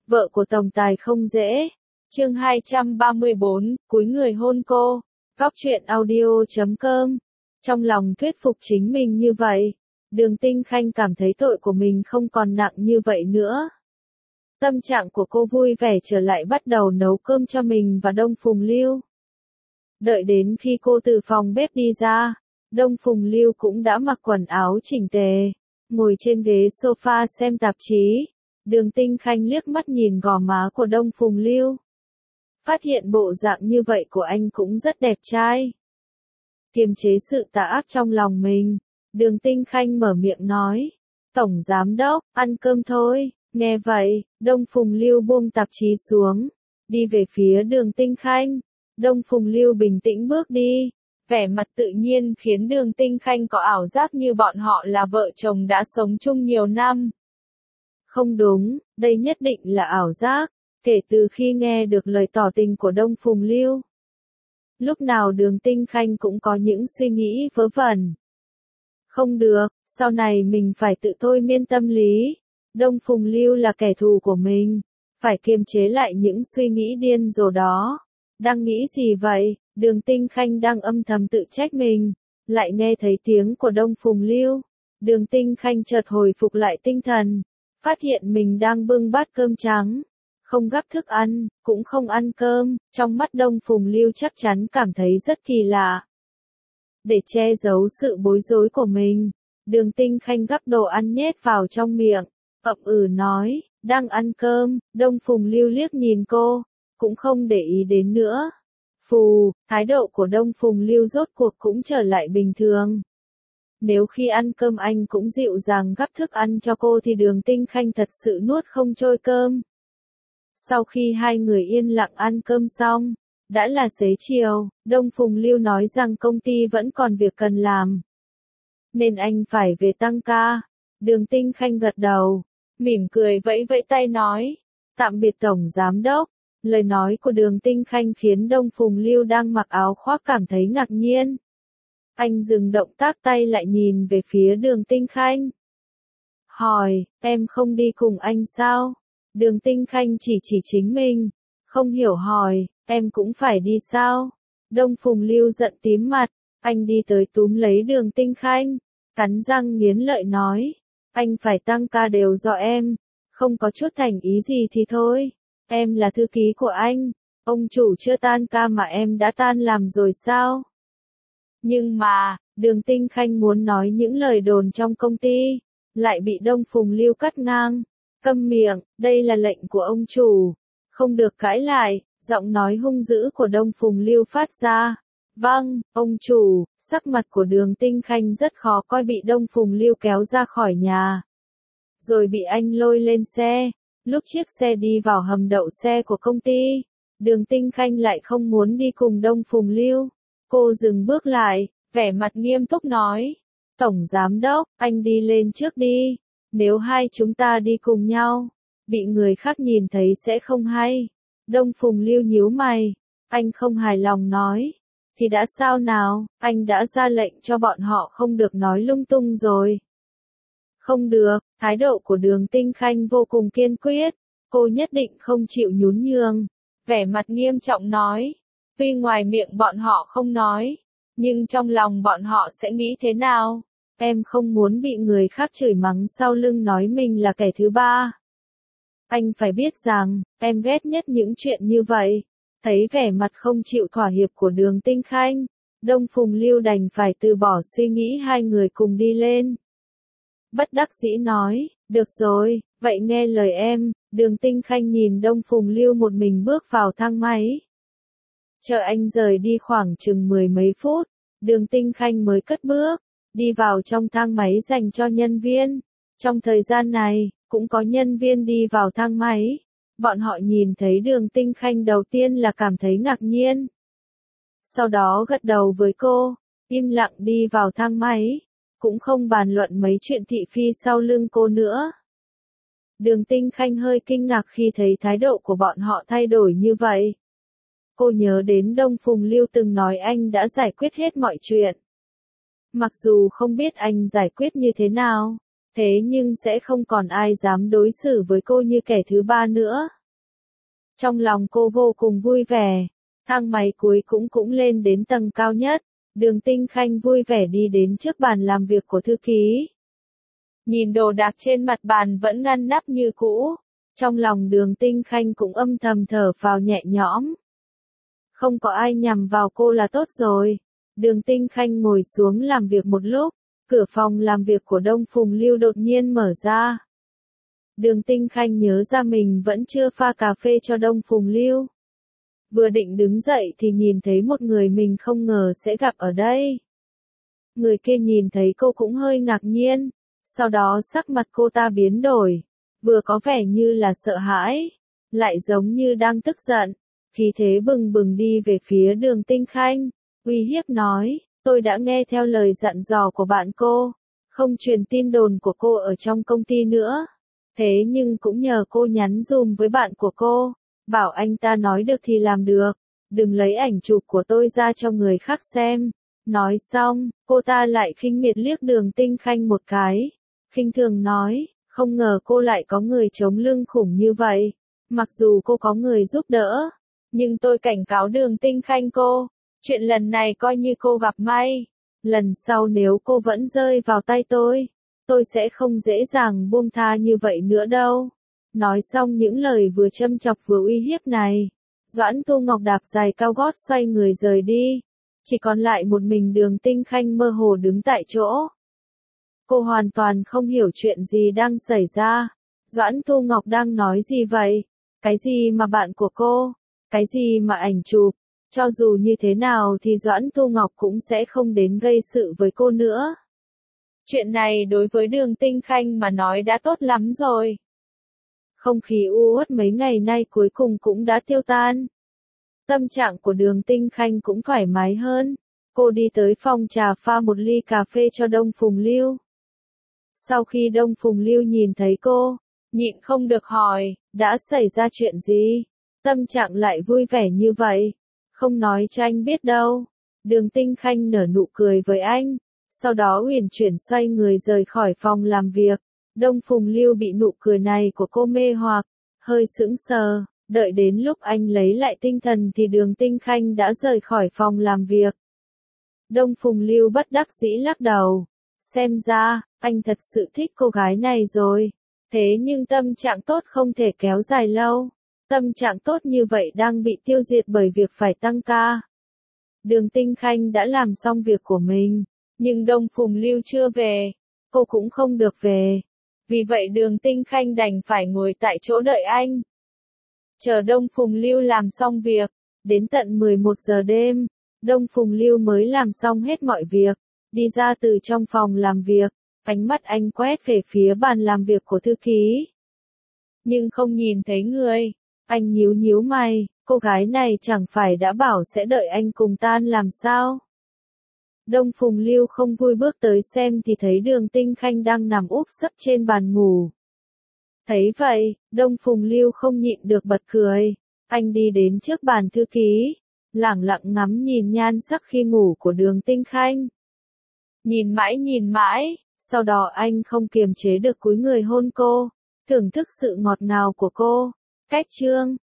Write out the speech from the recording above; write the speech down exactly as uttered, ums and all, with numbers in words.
Vợ của tổng tài không dễ. Chương hai trăm ba mươi bốn, cúi người hôn cô. Góc truyện audio chấm com. Trong lòng thuyết phục chính mình như vậy, Đường Tinh Khanh cảm thấy tội của mình không còn nặng như vậy nữa. Tâm trạng của cô vui vẻ trở lại, bắt đầu nấu cơm cho mình và Đông Phùng Lưu. Đợi đến khi cô từ phòng bếp đi ra, Đông Phùng Lưu cũng đã mặc quần áo chỉnh tề, ngồi trên ghế sofa xem tạp chí. Đường Tinh Khanh liếc mắt nhìn gò má của Đông Phùng Lưu. Phát hiện bộ dạng như vậy của anh cũng rất đẹp trai. Kiềm chế sự tà ác trong lòng mình, Đường Tinh Khanh mở miệng nói. Tổng Giám Đốc, ăn cơm thôi. Nghe vậy, Đông Phùng Lưu buông tạp chí xuống, đi về phía Đường Tinh Khanh. Đông Phùng Lưu bình tĩnh bước đi, vẻ mặt tự nhiên khiến Đường Tinh Khanh có ảo giác như bọn họ là vợ chồng đã sống chung nhiều năm. Không đúng, đây nhất định là ảo giác, kể từ khi nghe được lời tỏ tình của Đông Phùng Lưu. Lúc nào Đường Tinh Khanh cũng có những suy nghĩ vớ vẩn. Không được, sau này mình phải tự thôi miên tâm lý. Đông Phùng Lưu là kẻ thù của mình, phải kiềm chế lại những suy nghĩ điên rồ đó. Đang nghĩ gì vậy? Đường Tinh Khanh đang âm thầm tự trách mình, lại nghe thấy tiếng của Đông Phùng Lưu. Đường Tinh Khanh chợt hồi phục lại tinh thần, phát hiện mình đang bưng bát cơm trắng, không gắp thức ăn, cũng không ăn cơm. Trong mắt Đông Phùng Lưu chắc chắn cảm thấy rất kỳ lạ. Để che giấu sự bối rối của mình, Đường Tinh Khanh gắp đồ ăn nhét vào trong miệng, ậm ừ nói, đang ăn cơm. Đông Phùng Lưu liếc nhìn cô, cũng không để ý đến nữa. Phù, thái độ của Đông Phùng Lưu rốt cuộc cũng trở lại bình thường. Nếu khi ăn cơm anh cũng dịu dàng gắp thức ăn cho cô thì Đường Tinh Khanh thật sự nuốt không trôi cơm. Sau khi hai người yên lặng ăn cơm xong, đã là xế chiều, Đông Phùng Lưu nói rằng công ty vẫn còn việc cần làm, nên anh phải về tăng ca. Đường Tinh Khanh gật đầu, mỉm cười vẫy vẫy tay nói, tạm biệt Tổng Giám Đốc. Lời nói của Đường Tinh Khanh khiến Đông Phùng Lưu đang mặc áo khoác cảm thấy ngạc nhiên. Anh dừng động tác tay lại nhìn về phía Đường Tinh Khanh. Hỏi, em không đi cùng anh sao? Đường Tinh Khanh chỉ chỉ chính mình, không hiểu hỏi, em cũng phải đi sao? Đông Phùng Lưu giận tím mặt, anh đi tới túm lấy Đường Tinh Khanh, cắn răng nghiến lợi nói, anh phải tăng ca đều do em, không có chút thành ý gì thì thôi. Em là thư ký của anh, ông chủ chưa tan ca mà em đã tan làm rồi sao? Nhưng mà, Đường Tinh Khanh muốn nói những lời đồn trong công ty, lại bị Đông Phùng Lưu cắt ngang. Câm miệng, đây là lệnh của ông chủ, không được cãi lại. Giọng nói hung dữ của Đông Phùng Lưu phát ra. Vâng, ông chủ. Sắc mặt của Đường Tinh Khanh rất khó coi, bị Đông Phùng Lưu kéo ra khỏi nhà, rồi bị anh lôi lên xe. Lúc chiếc xe đi vào hầm đậu xe của công ty, Đường Tinh Khanh lại không muốn đi cùng Đông Phùng Lưu. Cô dừng bước lại, vẻ mặt nghiêm túc nói, Tổng Giám Đốc, anh đi lên trước đi. Nếu hai chúng ta đi cùng nhau, bị người khác nhìn thấy sẽ không hay. Đông Phùng Lưu nhíu mày, anh không hài lòng nói, thì đã sao nào, anh đã ra lệnh cho bọn họ không được nói lung tung rồi. Không được, thái độ của Đường Tinh Khanh vô cùng kiên quyết, cô nhất định không chịu nhún nhường. Vẻ mặt nghiêm trọng nói, tuy ngoài miệng bọn họ không nói, nhưng trong lòng bọn họ sẽ nghĩ thế nào? Em không muốn bị người khác chửi mắng sau lưng nói mình là kẻ thứ ba. Anh phải biết rằng, em ghét nhất những chuyện như vậy. Thấy vẻ mặt không chịu thỏa hiệp của Đường Tinh Khanh, Đông Phùng Lưu đành phải từ bỏ suy nghĩ hai người cùng đi lên. Bất đắc dĩ nói, được rồi, vậy nghe lời em. Đường Tinh Khanh nhìn Đông Phùng Lưu một mình bước vào thang máy. Chờ anh rời đi khoảng chừng mười mấy phút, Đường Tinh Khanh mới cất bước, đi vào trong thang máy dành cho nhân viên. Trong thời gian này, cũng có nhân viên đi vào thang máy. Bọn họ nhìn thấy Đường Tinh Khanh đầu tiên là cảm thấy ngạc nhiên. Sau đó gật đầu với cô, im lặng đi vào thang máy, cũng không bàn luận mấy chuyện thị phi sau lưng cô nữa. Đường Tinh Khanh hơi kinh ngạc khi thấy thái độ của bọn họ thay đổi như vậy. Cô nhớ đến Đông Phùng Lưu từng nói anh đã giải quyết hết mọi chuyện. Mặc dù không biết anh giải quyết như thế nào, thế nhưng sẽ không còn ai dám đối xử với cô như kẻ thứ ba nữa. Trong lòng cô vô cùng vui vẻ. Thang máy cuối cũng cũng lên đến tầng cao nhất. Đường Tinh Khanh vui vẻ đi đến trước bàn làm việc của thư ký. Nhìn đồ đạc trên mặt bàn vẫn ngăn nắp như cũ. Trong lòng Đường Tinh Khanh cũng âm thầm thở phào nhẹ nhõm. Không có ai nhằm vào cô là tốt rồi. Đường Tinh Khanh ngồi xuống làm việc một lúc. Cửa phòng làm việc của Đông Phùng Lưu đột nhiên mở ra. Đường Tinh Khanh nhớ ra mình vẫn chưa pha cà phê cho Đông Phùng Lưu. Vừa định đứng dậy thì nhìn thấy một người mình không ngờ sẽ gặp ở đây. Người kia nhìn thấy cô cũng hơi ngạc nhiên. Sau đó sắc mặt cô ta biến đổi. Vừa có vẻ như là sợ hãi. Lại giống như đang tức giận. Khí thế bừng bừng đi về phía Đường Tinh Khanh. Uy hiếp nói, tôi đã nghe theo lời dặn dò của bạn cô. Không truyền tin đồn của cô ở trong công ty nữa. Thế nhưng cũng nhờ cô nhắn dùm với bạn của cô. Bảo anh ta nói được thì làm được. Đừng lấy ảnh chụp của tôi ra cho người khác xem. Nói xong, cô ta lại khinh miệt liếc Đường Tinh Khanh một cái. Khinh thường nói, không ngờ cô lại có người chống lưng khủng như vậy. Mặc dù cô có người giúp đỡ. Nhưng tôi cảnh cáo Đường Tinh Khanh cô. Chuyện lần này coi như cô gặp may. Lần sau nếu cô vẫn rơi vào tay tôi, tôi sẽ không dễ dàng buông tha như vậy nữa đâu. Nói xong những lời vừa châm chọc vừa uy hiếp này, Doãn Tu Ngọc đạp giày cao gót xoay người rời đi. Chỉ còn lại một mình Đường Tinh Khanh mơ hồ đứng tại chỗ. Cô hoàn toàn không hiểu chuyện gì đang xảy ra. Doãn Tu Ngọc đang nói gì vậy? Cái gì mà bạn của cô? Cái gì mà ảnh chụp? Cho dù như thế nào thì Doãn Tu Ngọc cũng sẽ không đến gây sự với cô nữa. Chuyện này đối với Đường Tinh Khanh mà nói đã tốt lắm rồi. Không khí u uất mấy ngày nay cuối cùng cũng đã tiêu tan. Tâm trạng của Đường Tinh Khanh cũng thoải mái hơn. Cô đi tới phòng trà pha một ly cà phê cho Đông Phùng Lưu. Sau khi Đông Phùng Lưu nhìn thấy cô, nhịn không được hỏi, đã xảy ra chuyện gì? Tâm trạng lại vui vẻ như vậy. Không nói cho anh biết đâu. Đường Tinh Khanh nở nụ cười với anh. Sau đó uyển chuyển xoay người rời khỏi phòng làm việc. Đông Phùng Lưu bị nụ cười này của cô mê hoặc. Hơi sững sờ. Đợi đến lúc anh lấy lại tinh thần thì Đường Tinh Khanh đã rời khỏi phòng làm việc. Đông Phùng Lưu bất đắc dĩ lắc đầu. Xem ra, anh thật sự thích cô gái này rồi. Thế nhưng tâm trạng tốt không thể kéo dài lâu. Tâm trạng tốt như vậy đang bị tiêu diệt bởi việc phải tăng ca. Đường Tinh Khanh đã làm xong việc của mình, nhưng Đông Phùng Lưu chưa về. Cô cũng không được về. Vì vậy Đường Tinh Khanh đành phải ngồi tại chỗ đợi anh. Chờ Đông Phùng Lưu làm xong việc, đến tận mười một giờ đêm, Đông Phùng Lưu mới làm xong hết mọi việc, đi ra từ trong phòng làm việc, ánh mắt anh quét về phía bàn làm việc của thư ký. Nhưng không nhìn thấy người. Anh nhíu nhíu mày, cô gái này chẳng phải đã bảo sẽ đợi anh cùng tan làm sao? Đông Phùng Lưu không vui bước tới xem thì thấy Đường Tinh Khanh đang nằm úp sấp trên bàn ngủ. Thấy vậy, Đông Phùng Lưu không nhịn được bật cười. Anh đi đến trước bàn thư ký, lẳng lặng ngắm nhìn nhan sắc khi ngủ của Đường Tinh Khanh. Nhìn mãi nhìn mãi, sau đó anh không kiềm chế được cúi người hôn cô, thưởng thức sự ngọt ngào của cô. Cách chương